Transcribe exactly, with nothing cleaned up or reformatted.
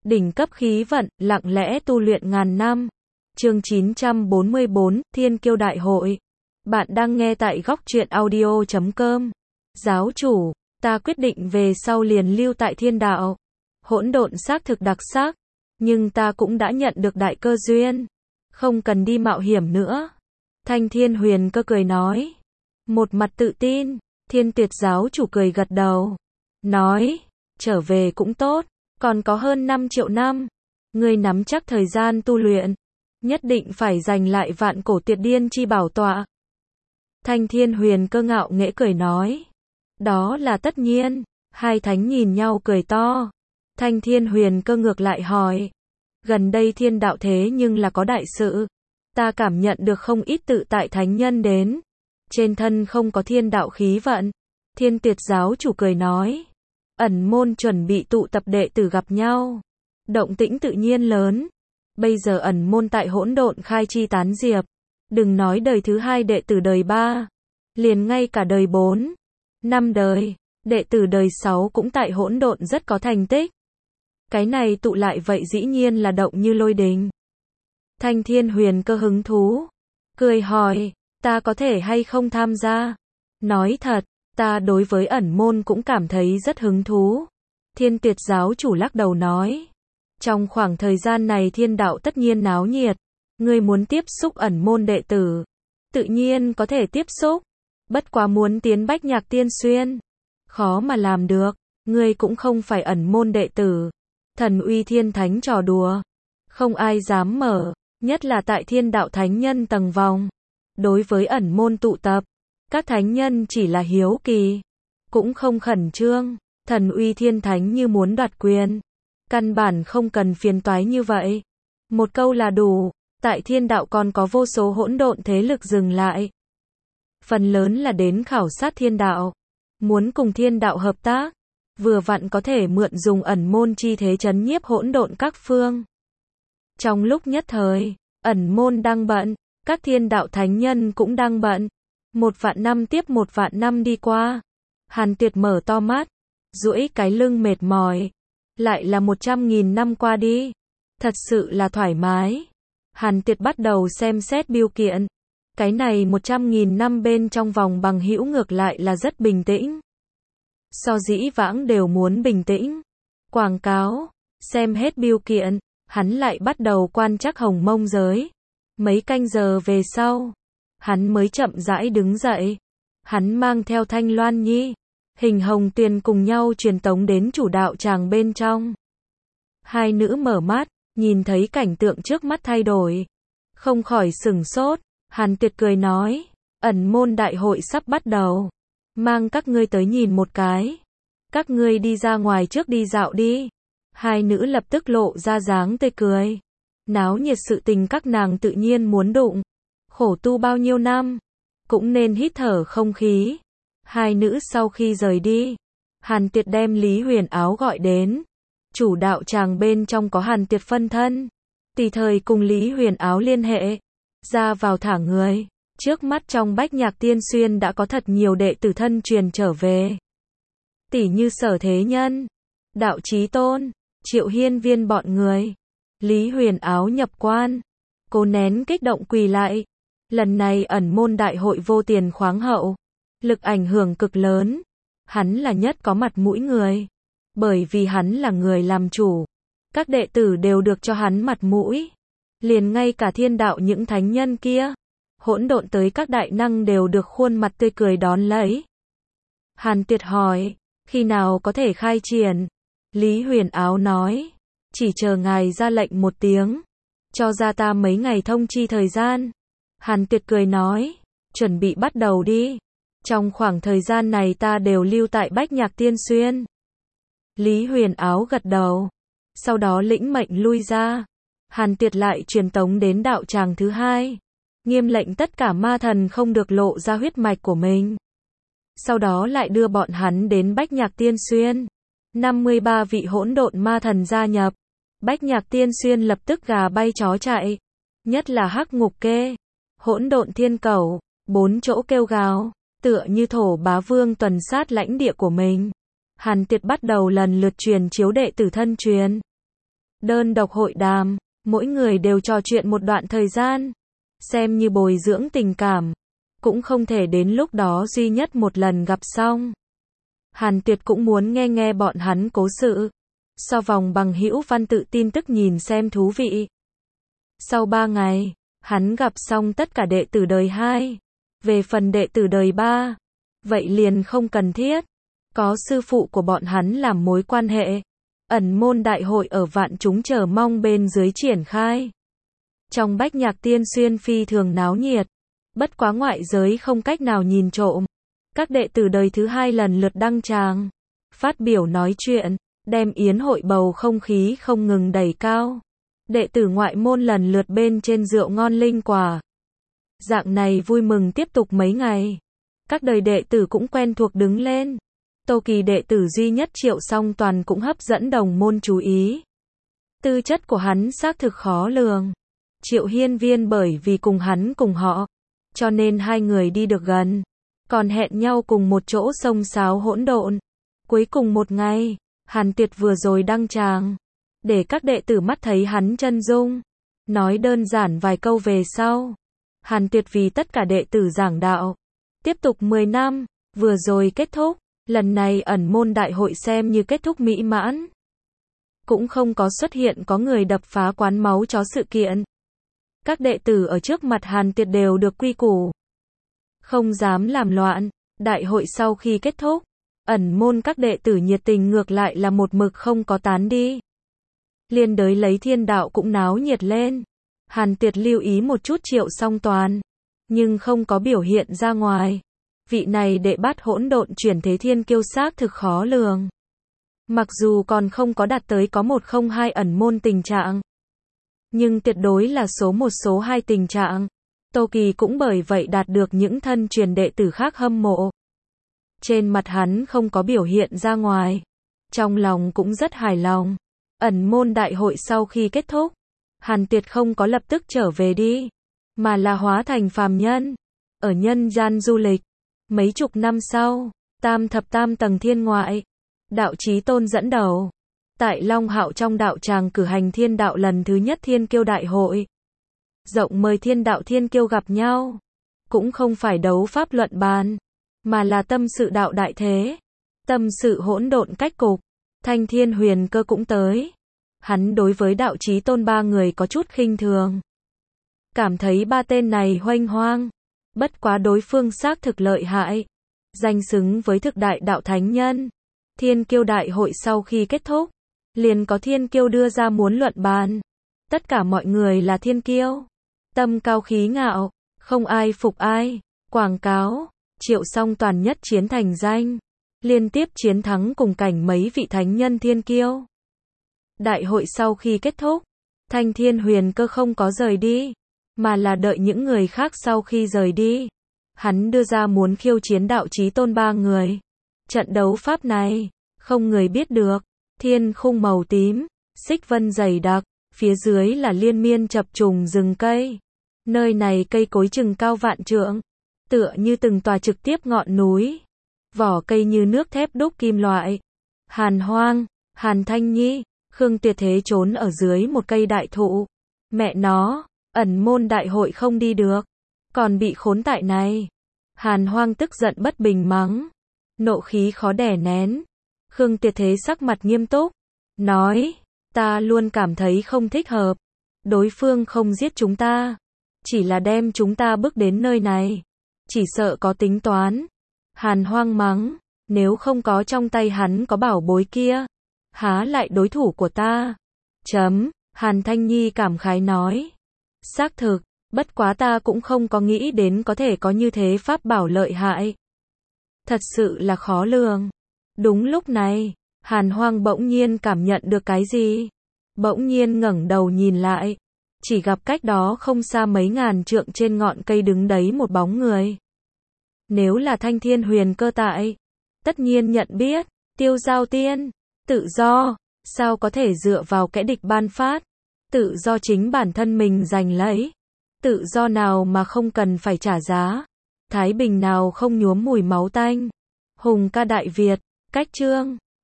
Đỉnh cấp khí vận, lặng lẽ tu luyện ngàn năm. Chương chín trăm bốn mươi bốn, Thiên Kiêu Đại Hội. Bạn đang nghe tại góc truyện audio chấm com. Giáo chủ, ta quyết định về sau liền lưu tại thiên đạo. Hỗn độn xác thực đặc sắc, nhưng ta cũng đã nhận được đại cơ duyên, không cần đi mạo hiểm nữa. Thanh Thiên Huyền Cơ cười nói. Một mặt tự tin, Thiên Tuyệt giáo chủ cười gật đầu. Nói, trở về cũng tốt, còn có hơn năm triệu năm. Ngươi nắm chắc thời gian tu luyện, nhất định phải giành lại vạn cổ tuyệt điên chi bảo tọa. Thanh Thiên Huyền Cơ ngạo nghễ cười nói. Đó là tất nhiên. Hai thánh nhìn nhau cười to. Thanh Thiên Huyền Cơ ngược lại hỏi. Gần đây thiên đạo thế nhưng là có đại sự. Ta cảm nhận được không ít tự tại thánh nhân đến. Trên thân không có thiên đạo khí vận. Thiên Tuyệt giáo chủ cười nói. Ẩn môn chuẩn bị tụ tập đệ tử gặp nhau. Động tĩnh tự nhiên lớn. Bây giờ ẩn môn tại hỗn độn khai chi tán diệp. Đừng nói đời thứ hai đệ tử đời ba. Liền ngay cả đời bốn, năm đời, đệ tử đời sáu cũng tại hỗn độn rất có thành tích. Cái này tụ lại vậy dĩ nhiên là động như lôi đình. Thanh Thiên Huyền Cơ hứng thú. Cười hỏi, ta có thể hay không tham gia? Nói thật, ta đối với ẩn môn cũng cảm thấy rất hứng thú. Thiên Tuyệt giáo chủ lắc đầu nói. Trong khoảng thời gian này thiên đạo tất nhiên náo nhiệt. Ngươi muốn tiếp xúc ẩn môn đệ tử, tự nhiên có thể tiếp xúc. Bất quá muốn tiến Bách Nhạc Tiên Xuyên, khó mà làm được. Ngươi cũng không phải ẩn môn đệ tử. Thần uy thiên thánh trò đùa, không ai dám mở, nhất là tại thiên đạo thánh nhân tầng vòng. Đối với ẩn môn tụ tập, các thánh nhân chỉ là hiếu kỳ, cũng không khẩn trương. Thần uy thiên thánh như muốn đoạt quyền, căn bản không cần phiền toái như vậy. Một câu là đủ. Tại thiên đạo còn có vô số hỗn độn thế lực dừng lại. Phần lớn là đến khảo sát thiên đạo, muốn cùng thiên đạo hợp tác, vừa vặn có thể mượn dùng ẩn môn chi thế chấn nhiếp hỗn độn các phương. Trong lúc nhất thời, ẩn môn đang bận, các thiên đạo thánh nhân cũng đang bận. Một vạn năm tiếp một vạn năm đi qua, Hàn Tuyệt mở to mắt, duỗi cái lưng mệt mỏi. Lại là một trăm nghìn năm qua đi, thật sự là thoải mái. Hàn Tuyệt bắt đầu xem xét bưu kiện. Cái này một trăm nghìn năm bên trong vòng bằng hữu ngược lại là rất bình tĩnh. So dĩ vãng đều muốn bình tĩnh. Quảng cáo, xem hết bưu kiện, hắn lại bắt đầu quan trắc hồng mông giới. Mấy canh giờ về sau, hắn mới chậm rãi đứng dậy. Hắn mang theo Thanh Loan Nhi, Hình Hồng Tuyền cùng nhau truyền tống đến chủ đạo tràng bên trong. Hai nữ mở mắt, nhìn thấy cảnh tượng trước mắt thay đổi, không khỏi sửng sốt. Hàn Tuyệt cười nói, ẩn môn đại hội sắp bắt đầu, mang các ngươi tới nhìn một cái. Các ngươi đi ra ngoài trước đi dạo đi. Hai nữ lập tức lộ ra dáng tươi cười. Náo nhiệt sự tình các nàng tự nhiên muốn đụng. Khổ tu bao nhiêu năm, cũng nên hít thở không khí. Hai nữ sau khi rời đi, Hàn Tuyệt đem Lý Huyền Áo gọi đến. Chủ đạo tràng bên trong có Hàn Tuyệt phân thân, tùy thời cùng Lý Huyền Áo liên hệ, ra vào thả người. Trước mắt trong Bách Nhạc Tiên Xuyên đã có thật nhiều đệ tử thân truyền trở về. Tỷ như Sở Thế Nhân, Đạo Chí Tôn, Triệu Hiên Viên bọn người. Lý Huyền Áo nhập quan, cố nén kích động quỳ lại. Lần này ẩn môn đại hội vô tiền khoáng hậu, lực ảnh hưởng cực lớn. Hắn là nhất có mặt mũi người. Bởi vì hắn là người làm chủ, các đệ tử đều được cho hắn mặt mũi. Liền ngay cả thiên đạo những thánh nhân kia, hỗn độn tới các đại năng đều được khuôn mặt tươi cười đón lấy. Hàn Tuyệt hỏi, khi nào có thể khai triển? Lý Huyền Áo nói, chỉ chờ ngài ra lệnh một tiếng, cho ra ta mấy ngày thông chi thời gian. Hàn Tuyệt cười nói, chuẩn bị bắt đầu đi. Trong khoảng thời gian này ta đều lưu tại Bách Nhạc Tiên Xuyên. Lý Huyền Áo gật đầu, sau đó lĩnh mệnh lui ra. Hàn Tuyệt lại truyền tống đến đạo tràng thứ hai, nghiêm lệnh tất cả ma thần không được lộ ra huyết mạch của mình. Sau đó lại đưa bọn hắn đến Bách Nhạc Tiên Xuyên. năm mươi ba vị hỗn độn ma thần gia nhập. Bách Nhạc Tiên Xuyên lập tức gà bay chó chạy, nhất là Hắc Ngục Kê, Hỗn Độn Thiên Cẩu, bốn chỗ kêu gào, tựa như thổ bá vương tuần sát lãnh địa của mình. Hàn Tuyệt bắt đầu lần lượt truyền chiếu đệ tử thân truyền. đơn độc hội đàm, mỗi người đều trò chuyện một đoạn thời gian, xem như bồi dưỡng tình cảm, cũng không thể đến lúc đó duy nhất một lần gặp xong. Hàn Tuyệt cũng muốn nghe nghe bọn hắn cố sự. So vòng bằng hữu văn tự tin tức nhìn xem thú vị. Sau ba ngày, hắn gặp xong tất cả đệ tử đời hai. Về phần đệ tử đời ba, vậy liền không cần thiết. Có sư phụ của bọn hắn làm mối quan hệ. Ẩn môn đại hội ở vạn chúng chờ mong bên dưới triển khai. Trong Bách Nhạc Tiên Xuyên phi thường náo nhiệt. Bất quá ngoại giới không cách nào nhìn trộm. Các đệ tử đời thứ hai lần lượt đăng tràng, phát biểu nói chuyện, đem yến hội bầu không khí không ngừng đẩy cao. Đệ tử ngoại môn lần lượt bên trên rượu ngon linh quả. Dạng này vui mừng tiếp tục mấy ngày. Các đời đệ tử cũng quen thuộc đứng lên. Tô Kỳ đệ tử duy nhất Triệu Song Toàn cũng hấp dẫn đồng môn chú ý. Tư chất của hắn xác thực khó lường. Triệu Hiên Viên bởi vì cùng hắn cùng họ, cho nên hai người đi được gần. Còn hẹn nhau cùng một chỗ xông xáo hỗn độn. Cuối cùng một ngày, Hàn Tuyệt vừa rồi đăng tràng, để các đệ tử mắt thấy hắn chân dung. Nói đơn giản vài câu về sau. Hàn Tuyệt vì tất cả đệ tử giảng đạo. Tiếp tục mười năm, vừa rồi kết thúc. Lần này ẩn môn đại hội xem như kết thúc mỹ mãn. Cũng không có xuất hiện có người đập phá quán máu chó sự kiện. Các đệ tử ở trước mặt Hàn Tuyệt đều được quy củ. Không dám làm loạn. Đại hội sau khi kết thúc, ẩn môn các đệ tử nhiệt tình ngược lại là một mực không có tán đi. Liên đới lấy thiên đạo cũng náo nhiệt lên. Hàn Tuyệt lưu ý một chút Triệu Song Toàn, nhưng không có biểu hiện ra ngoài. Vị này đệ bát hỗn độn chuyển thế thiên kiêu xác thực khó lường. Mặc dù còn không có đạt tới có một không hai ẩn môn tình trạng, nhưng tuyệt đối là số một số hai tình trạng. Tô Kỳ cũng bởi vậy đạt được những thân truyền đệ tử khác hâm mộ. Trên mặt hắn không có biểu hiện ra ngoài. Trong lòng cũng rất hài lòng. Ẩn môn đại hội sau khi kết thúc, Hàn Tuyệt không có lập tức trở về đi, mà là hóa thành phàm nhân. Ở nhân gian du lịch. Mấy chục năm sau, tam thập tam tầng thiên ngoại, Đạo Chí Tôn dẫn đầu. Tại Long Hạo trong đạo tràng cử hành thiên đạo lần thứ nhất thiên kiêu đại hội. Rộng mời thiên đạo thiên kiêu gặp nhau. Cũng không phải đấu pháp luận bàn, mà là tâm sự đạo đại thế. Tâm sự hỗn độn cách cục. Thanh Thiên Huyền Cơ cũng tới. Hắn đối với Đạo Chí Tôn ba người có chút khinh thường. Cảm thấy ba tên này hoanh hoang. Bất quá đối phương xác thực lợi hại. Danh xứng với thực đại đạo thánh nhân. Thiên kiêu đại hội sau khi kết thúc, liền có thiên kiêu đưa ra muốn luận bàn. Tất cả mọi người là thiên kiêu. Tâm cao khí ngạo, không ai phục ai. Quảng cáo, Triệu Song Toàn nhất chiến thành danh. Liên tiếp chiến thắng cùng cảnh mấy vị thánh nhân thiên kiêu. Đại hội sau khi kết thúc, Thanh Thiên Huyền Cơ không có rời đi, mà là đợi những người khác sau khi rời đi. Hắn đưa ra muốn khiêu chiến Đạo Chí Tôn ba người. Trận đấu pháp này, không người biết được. Thiên khung màu tím, xích vân dày đặc, phía dưới là liên miên chập trùng rừng cây. Nơi này cây cối chừng cao vạn trượng, tựa như từng tòa trực tiếp ngọn núi. Vỏ cây như nước thép đúc kim loại. Hàn Hoang, Hàn Thanh Nhi, Khương Tuyệt Thế trốn ở dưới một cây đại thụ. Mẹ nó, ẩn môn đại hội không đi được, còn bị khốn tại này. Hàn Hoang tức giận bất bình mắng. Nộ khí khó đè nén. Khương Tuyệt Thế sắc mặt nghiêm túc, nói, ta luôn cảm thấy không thích hợp. Đối phương không giết chúng ta, chỉ là đem chúng ta bước đến nơi này. Chỉ sợ có tính toán. Hàn Hoang mắng, nếu không có trong tay hắn có bảo bối kia, há lại đối thủ của ta. Chấm, Hàn Thanh Nhi cảm khái nói. Xác thực, bất quá ta cũng không có nghĩ đến có thể có như thế pháp bảo lợi hại. Thật sự là khó lường. Đúng lúc này, Hàn Hoang bỗng nhiên cảm nhận được cái gì. Bỗng nhiên ngẩng đầu nhìn lại. Chỉ gặp cách đó không xa mấy ngàn trượng trên ngọn cây đứng đấy một bóng người. Nếu là Thanh Thiên Huyền Cơ tại, tất nhiên nhận biết. Tiêu Giao Tiên, tự do, sao có thể dựa vào kẻ địch ban phát. Tự do chính bản thân mình giành lấy. Tự do nào mà không cần phải trả giá. Thái bình nào không nhuốm mùi máu tanh. Hùng ca Đại Việt, cách chương